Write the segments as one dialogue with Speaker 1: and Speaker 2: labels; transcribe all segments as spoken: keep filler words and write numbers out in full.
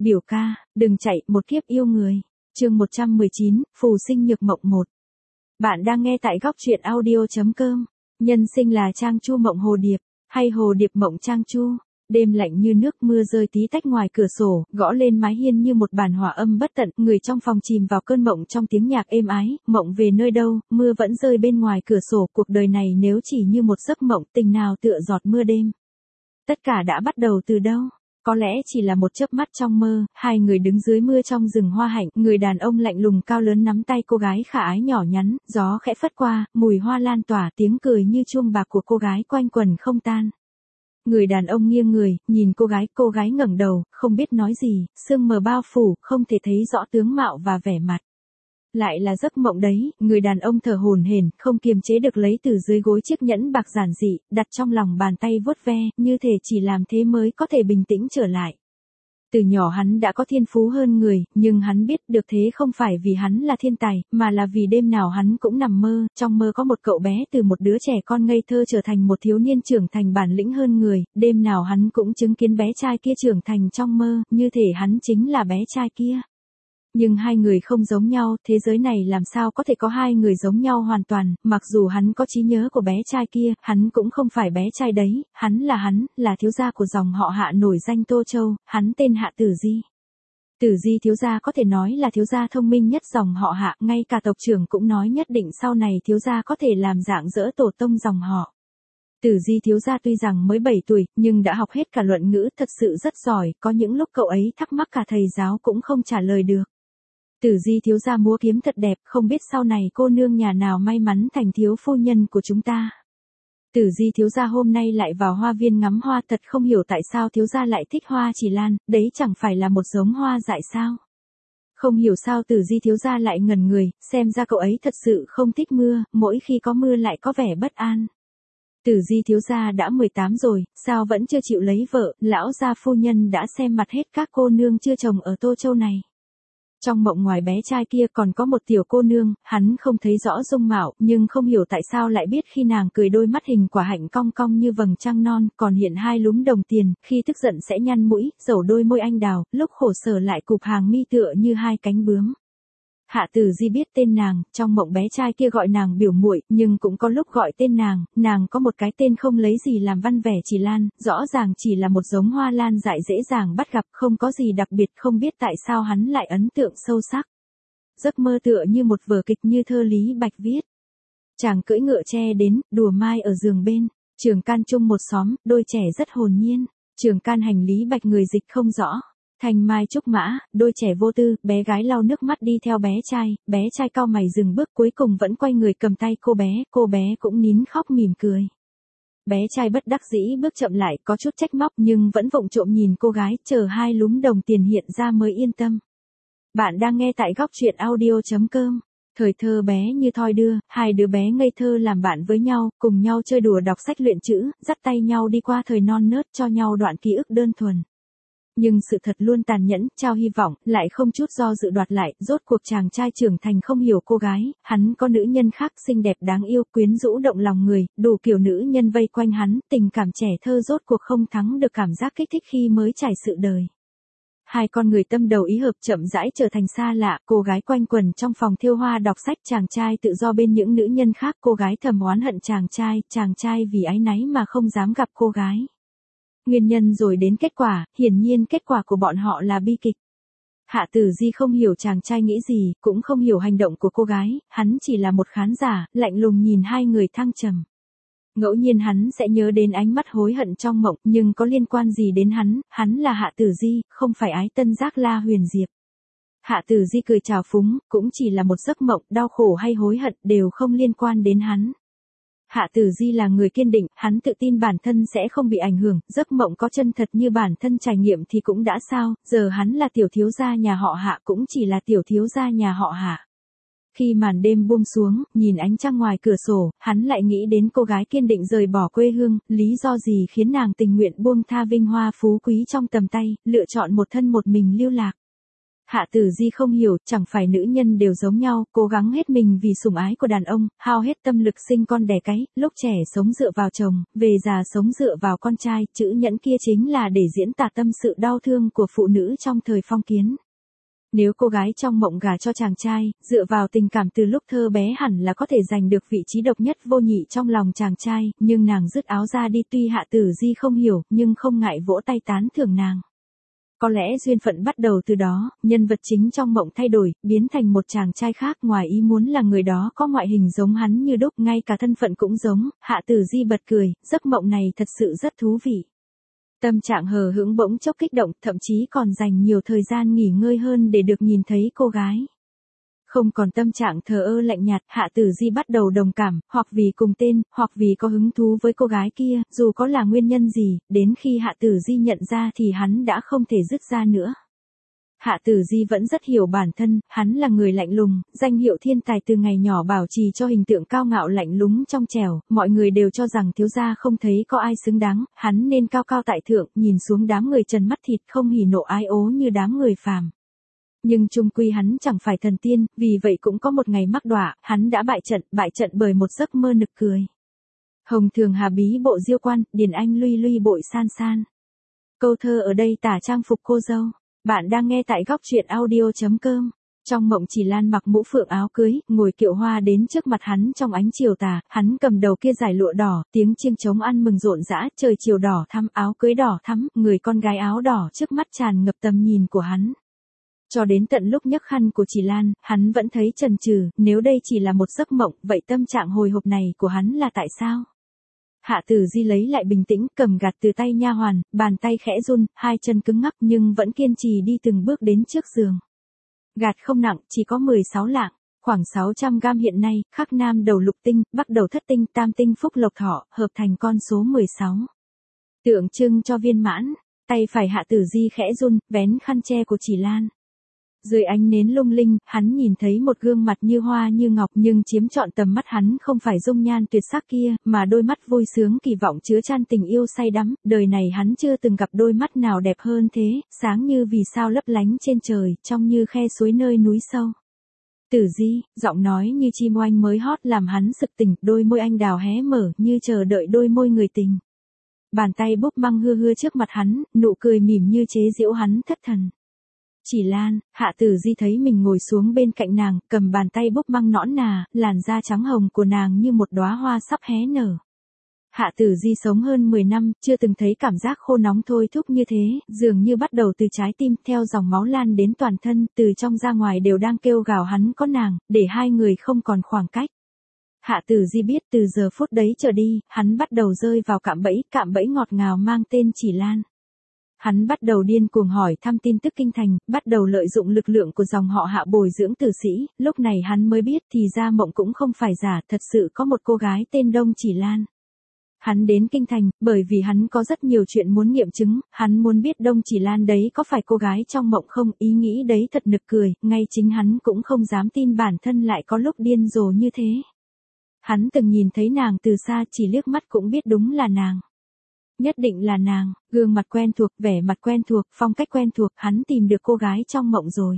Speaker 1: Biểu ca, đừng chạy, một kiếp yêu người. Chương một trăm mười chín, Phù sinh nhược mộng một. Bạn đang nghe tại góc truyện audio chấm com. Nhân sinh là Trang Chu mộng hồ điệp, hay hồ điệp mộng Trang Chu. Đêm lạnh như nước, mưa rơi tí tách ngoài cửa sổ, gõ lên mái hiên như một bản hòa âm bất tận, người trong phòng chìm vào cơn mộng trong tiếng nhạc êm ái, mộng về nơi đâu, mưa vẫn rơi bên ngoài cửa sổ, cuộc đời này nếu chỉ như một giấc mộng, tình nào tựa giọt mưa đêm. Tất cả đã bắt đầu từ đâu? Có lẽ chỉ là một chớp mắt trong mơ, hai người đứng dưới mưa trong rừng hoa hạnh, người đàn ông lạnh lùng cao lớn nắm tay cô gái khả ái nhỏ nhắn, gió khẽ phất qua, mùi hoa lan tỏa, tiếng cười như chuông bạc của cô gái quanh quần không tan. Người đàn ông nghiêng người, nhìn cô gái, cô gái ngẩng đầu, không biết nói gì, sương mờ bao phủ, không thể thấy rõ tướng mạo và vẻ mặt. Lại là giấc mộng đấy, người đàn ông thở hổn hển, không kiềm chế được lấy từ dưới gối chiếc nhẫn bạc giản dị, đặt trong lòng bàn tay vuốt ve, như thể chỉ làm thế mới có thể bình tĩnh trở lại. Từ nhỏ hắn đã có thiên phú hơn người, nhưng hắn biết được thế không phải vì hắn là thiên tài, mà là vì đêm nào hắn cũng nằm mơ, trong mơ có một cậu bé từ một đứa trẻ con ngây thơ trở thành một thiếu niên trưởng thành bản lĩnh hơn người, đêm nào hắn cũng chứng kiến bé trai kia trưởng thành trong mơ, như thể hắn chính là bé trai kia. Nhưng hai người không giống nhau, thế giới này làm sao có thể có hai người giống nhau hoàn toàn, mặc dù hắn có trí nhớ của bé trai kia, hắn cũng không phải bé trai đấy, hắn là hắn, là thiếu gia của dòng họ Hạ nổi danh Tô Châu, hắn tên Hạ Tử Di. Tử Di thiếu gia có thể nói là thiếu gia thông minh nhất dòng họ Hạ, ngay cả tộc trưởng cũng nói nhất định sau này thiếu gia có thể làm dạng dỡ tổ tông dòng họ. Tử Di thiếu gia tuy rằng mới bảy tuổi, nhưng đã học hết cả luận ngữ, thật sự rất giỏi, có những lúc cậu ấy thắc mắc cả thầy giáo cũng không trả lời được. Tử Di thiếu gia múa kiếm thật đẹp, không biết sau này cô nương nhà nào may mắn thành thiếu phu nhân của chúng ta. Tử Di thiếu gia hôm nay lại vào hoa viên ngắm hoa, thật không hiểu tại sao thiếu gia lại thích hoa chỉ lan, đấy chẳng phải là một giống hoa dại sao. Không hiểu sao Tử Di thiếu gia lại ngẩn người, xem ra cậu ấy thật sự không thích mưa, mỗi khi có mưa lại có vẻ bất an. Tử Di thiếu gia đã mười tám rồi, sao vẫn chưa chịu lấy vợ, lão gia phu nhân đã xem mặt hết các cô nương chưa chồng ở Tô Châu này. Trong mộng ngoài bé trai kia còn có một tiểu cô nương, hắn không thấy rõ dung mạo, nhưng không hiểu tại sao lại biết khi nàng cười đôi mắt hình quả hạnh cong cong như vầng trăng non, còn hiện hai lúm đồng tiền, khi tức giận sẽ nhăn mũi, dầu đôi môi anh đào, lúc khổ sở lại cụp hàng mi tựa như hai cánh bướm. Hạ Tử Di biết tên nàng, trong mộng bé trai kia gọi nàng biểu muội, nhưng cũng có lúc gọi tên nàng, nàng có một cái tên không lấy gì làm văn vẻ chỉ lan, rõ ràng chỉ là một giống hoa lan dại dễ dàng bắt gặp, không có gì đặc biệt, không biết tại sao hắn lại ấn tượng sâu sắc. Giấc mơ tựa như một vở kịch như thơ Lý Bạch viết. Chàng cưỡi ngựa tre đến, đùa mai ở giường bên, Trường Can chung một xóm, đôi trẻ rất hồn nhiên, Trường Can hành Lý Bạch người dịch không rõ. Thanh mai trúc mã, đôi trẻ vô tư, bé gái lau nước mắt đi theo bé trai, bé trai cau mày dừng bước cuối cùng vẫn quay người cầm tay cô bé, cô bé cũng nín khóc mỉm cười. Bé trai bất đắc dĩ bước chậm lại, có chút trách móc nhưng vẫn vụng trộm nhìn cô gái, chờ hai lúm đồng tiền hiện ra mới yên tâm. Bạn đang nghe tại góc truyện audio chấm com. Thời thơ bé như thoi đưa, hai đứa bé ngây thơ làm bạn với nhau, cùng nhau chơi đùa đọc sách luyện chữ, dắt tay nhau đi qua thời non nớt cho nhau đoạn ký ức đơn thuần. Nhưng sự thật luôn tàn nhẫn, trao hy vọng, lại không chút do dự đoạt lại, rốt cuộc chàng trai trưởng thành không hiểu cô gái, hắn có nữ nhân khác xinh đẹp đáng yêu, quyến rũ động lòng người, đủ kiểu nữ nhân vây quanh hắn, tình cảm trẻ thơ rốt cuộc không thắng được cảm giác kích thích khi mới trải sự đời. Hai con người tâm đầu ý hợp chậm rãi trở thành xa lạ, cô gái quanh quần trong phòng thiêu hoa đọc sách, chàng trai tự do bên những nữ nhân khác, cô gái thầm oán hận chàng trai, chàng trai vì áy náy mà không dám gặp cô gái. Nguyên nhân rồi đến kết quả, hiển nhiên kết quả của bọn họ là bi kịch. Hạ Tử Di không hiểu chàng trai nghĩ gì, cũng không hiểu hành động của cô gái, hắn chỉ là một khán giả, lạnh lùng nhìn hai người thăng trầm. Ngẫu nhiên hắn sẽ nhớ đến ánh mắt hối hận trong mộng, nhưng có liên quan gì đến hắn, hắn là Hạ Tử Di, không phải ái tân giác La Huyền Diệp. Hạ Tử Di cười trào phúng, cũng chỉ là một giấc mộng, đau khổ hay hối hận đều không liên quan đến hắn. Hạ Tử Di là người kiên định, hắn tự tin bản thân sẽ không bị ảnh hưởng, giấc mộng có chân thật như bản thân trải nghiệm thì cũng đã sao, giờ hắn là tiểu thiếu gia nhà họ Hạ cũng chỉ là tiểu thiếu gia nhà họ Hạ. Khi màn đêm buông xuống, nhìn ánh trăng ngoài cửa sổ, hắn lại nghĩ đến cô gái kiên định rời bỏ quê hương, lý do gì khiến nàng tình nguyện buông tha vinh hoa phú quý trong tầm tay, lựa chọn một thân một mình lưu lạc. Hạ Tử Di không hiểu, chẳng phải nữ nhân đều giống nhau, cố gắng hết mình vì sủng ái của đàn ông, hao hết tâm lực sinh con đẻ cái, lúc trẻ sống dựa vào chồng, về già sống dựa vào con trai, chữ nhẫn kia chính là để diễn tả tâm sự đau thương của phụ nữ trong thời phong kiến. Nếu cô gái trong mộng gả cho chàng trai, dựa vào tình cảm từ lúc thơ bé hẳn là có thể giành được vị trí độc nhất vô nhị trong lòng chàng trai, nhưng nàng dứt áo ra đi, tuy Hạ Tử Di không hiểu, nhưng không ngại vỗ tay tán thưởng nàng. Có lẽ duyên phận bắt đầu từ đó, nhân vật chính trong mộng thay đổi, biến thành một chàng trai khác, ngoài ý muốn là người đó có ngoại hình giống hắn như đúc, ngay cả thân phận cũng giống. Hạ Tử Di bật cười, giấc mộng này thật sự rất thú vị. Tâm trạng hờ hững bỗng chốc kích động, thậm chí còn dành nhiều thời gian nghỉ ngơi hơn để được nhìn thấy cô gái. Không còn tâm trạng thờ ơ lạnh nhạt, Hạ Tử Di bắt đầu đồng cảm, hoặc vì cùng tên, hoặc vì có hứng thú với cô gái kia, dù có là nguyên nhân gì, đến khi Hạ Tử Di nhận ra thì hắn đã không thể dứt ra nữa. Hạ Tử Di vẫn rất hiểu bản thân, hắn là người lạnh lùng, danh hiệu thiên tài từ ngày nhỏ bảo trì cho hình tượng cao ngạo lạnh lúng trong trẻo, mọi người đều cho rằng thiếu gia không thấy có ai xứng đáng, hắn nên cao cao tại thượng, nhìn xuống đám người trần mắt thịt không hỉ nộ ái ố như đám người phàm. Nhưng chung quy hắn chẳng phải thần tiên, vì vậy cũng có một ngày mắc đọa, hắn đã bại trận, bại trận bởi một giấc mơ nực cười. Hồng thường hà bí bộ diêu quan, điền anh luy luy bội san san. Câu thơ ở đây tả trang phục cô dâu. Bạn đang nghe tại góc truyện audio chấm com. Trong mộng Chỉ Lan mặc mũ phượng áo cưới, ngồi kiệu hoa đến trước mặt hắn trong ánh chiều tà, hắn cầm đầu kia dải lụa đỏ, tiếng chiêng trống ăn mừng rộn rã, trời chiều đỏ thắm, áo cưới đỏ thắm, người con gái áo đỏ trước mắt tràn ngập tầm nhìn của hắn. Cho đến tận lúc nhấc khăn của Chỉ Lan, hắn vẫn thấy chần chừ, nếu đây chỉ là một giấc mộng, vậy tâm trạng hồi hộp này của hắn là tại sao? Hạ Tử Di lấy lại bình tĩnh, cầm gạt từ tay nha hoàn, bàn tay khẽ run, hai chân cứng ngắc nhưng vẫn kiên trì đi từng bước đến trước giường. Gạt không nặng, chỉ có mười sáu lạng, khoảng sáu trăm gam hiện nay, khắc nam đầu lục tinh, bắc đầu thất tinh, tam tinh phúc lộc thọ, hợp thành con số mười sáu. Tượng trưng cho viên mãn, tay phải Hạ Tử Di khẽ run, vén khăn che của Chỉ Lan. Dưới ánh nến lung linh, hắn nhìn thấy một gương mặt như hoa như ngọc, nhưng chiếm trọn tầm mắt hắn không phải dung nhan tuyệt sắc kia, mà đôi mắt vui sướng kỳ vọng chứa chan tình yêu say đắm, đời này hắn chưa từng gặp đôi mắt nào đẹp hơn thế, sáng như vì sao lấp lánh trên trời, trong như khe suối nơi núi sâu. Tử Di, giọng nói như chim oanh mới hót làm hắn sực tỉnh, đôi môi anh đào hé mở, như chờ đợi đôi môi người tình. Bàn tay búp măng hưa hưa trước mặt hắn, nụ cười mỉm như chế giễu hắn thất thần. Chỉ Lan, Hạ Tử Di thấy mình ngồi xuống bên cạnh nàng, cầm bàn tay búp măng nõn nà, làn da trắng hồng của nàng như một đóa hoa sắp hé nở. Hạ Tử Di sống hơn mười năm, chưa từng thấy cảm giác khô nóng thôi thúc như thế, dường như bắt đầu từ trái tim, theo dòng máu lan đến toàn thân, từ trong ra ngoài đều đang kêu gào hắn có nàng, để hai người không còn khoảng cách. Hạ Tử Di biết từ giờ phút đấy trở đi, hắn bắt đầu rơi vào cạm bẫy, cạm bẫy ngọt ngào mang tên Chỉ Lan. Hắn bắt đầu điên cuồng hỏi thăm tin tức kinh thành, bắt đầu lợi dụng lực lượng của dòng họ Hạ bồi dưỡng tử sĩ, lúc này hắn mới biết thì ra mộng cũng không phải giả, thật sự có một cô gái tên Đông Chỉ Lan. Hắn đến kinh thành, bởi vì hắn có rất nhiều chuyện muốn nghiệm chứng, hắn muốn biết Đông Chỉ Lan đấy có phải cô gái trong mộng không, ý nghĩ đấy thật nực cười, ngay chính hắn cũng không dám tin bản thân lại có lúc điên rồ như thế. Hắn từng nhìn thấy nàng từ xa, chỉ liếc mắt cũng biết đúng là nàng. Nhất định là nàng, gương mặt quen thuộc, vẻ mặt quen thuộc, phong cách quen thuộc, hắn tìm được cô gái trong mộng rồi.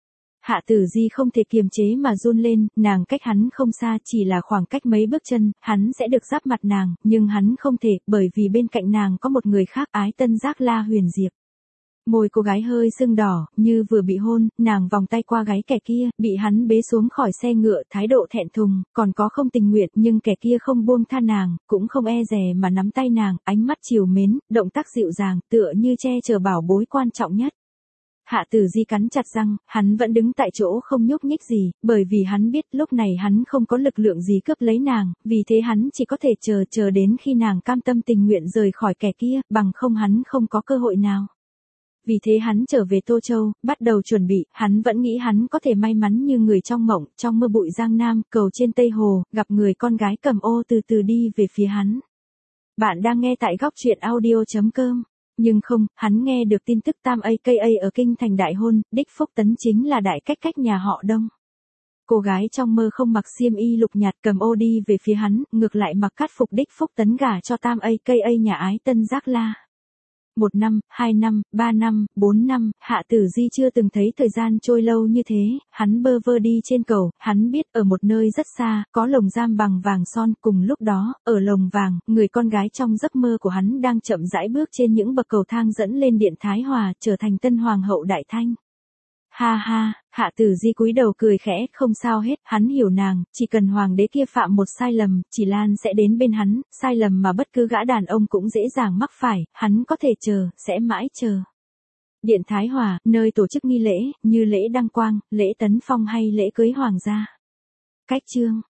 Speaker 1: Hạ Tử Di không thể kiềm chế mà run lên, nàng cách hắn không xa, chỉ là khoảng cách mấy bước chân, hắn sẽ được giáp mặt nàng, nhưng hắn không thể, bởi vì bên cạnh nàng có một người khác, Ái Tân Giác La Huyền Diệp. Môi cô gái hơi sưng đỏ, như vừa bị hôn, nàng vòng tay qua gáy kẻ kia, bị hắn bế xuống khỏi xe ngựa, thái độ thẹn thùng, còn có không tình nguyện, nhưng kẻ kia không buông tha nàng, cũng không e dè mà nắm tay nàng, ánh mắt trìu mến, động tác dịu dàng, tựa như che chở bảo bối quan trọng nhất. Hạ Tử Di cắn chặt răng, hắn vẫn đứng tại chỗ không nhúc nhích gì, bởi vì hắn biết lúc này hắn không có lực lượng gì cướp lấy nàng, vì thế hắn chỉ có thể chờ chờ đến khi nàng cam tâm tình nguyện rời khỏi kẻ kia, bằng không hắn không có cơ hội nào. Vì thế hắn trở về Tô Châu, bắt đầu chuẩn bị, hắn vẫn nghĩ hắn có thể may mắn như người trong mộng, trong mơ bụi Giang Nam, cầu trên Tây Hồ, gặp người con gái cầm ô từ từ đi về phía hắn. Bạn đang nghe tại góc truyện audio chấm com. Nhưng không, hắn nghe được tin tức Tam a ca a ở kinh thành đại hôn, đích Phúc Tấn chính là đại cách cách nhà họ Đông. Cô gái trong mơ không mặc xiêm y lục nhạt cầm ô đi về phía hắn, ngược lại mặc cát phục đích Phúc Tấn gả cho Tam a ca a nhà Ái Tân Giác La. Một năm, hai năm, ba năm, bốn năm, Hạ Tử Di chưa từng thấy thời gian trôi lâu như thế, hắn bơ vơ đi trên cầu, hắn biết ở một nơi rất xa, có lồng giam bằng vàng son, cùng lúc đó, ở lồng vàng, người con gái trong giấc mơ của hắn đang chậm rãi bước trên những bậc cầu thang dẫn lên điện Thái Hòa, trở thành tân hoàng hậu Đại Thanh. Ha ha, Hạ Tử Di cúi đầu cười khẽ, không sao hết, hắn hiểu nàng, chỉ cần hoàng đế kia phạm một sai lầm, Chỉ Lan sẽ đến bên hắn, sai lầm mà bất cứ gã đàn ông cũng dễ dàng mắc phải, hắn có thể chờ, sẽ mãi chờ. Điện Thái Hòa, nơi tổ chức nghi lễ, như lễ đăng quang, lễ tấn phong hay lễ cưới hoàng gia. Cách chương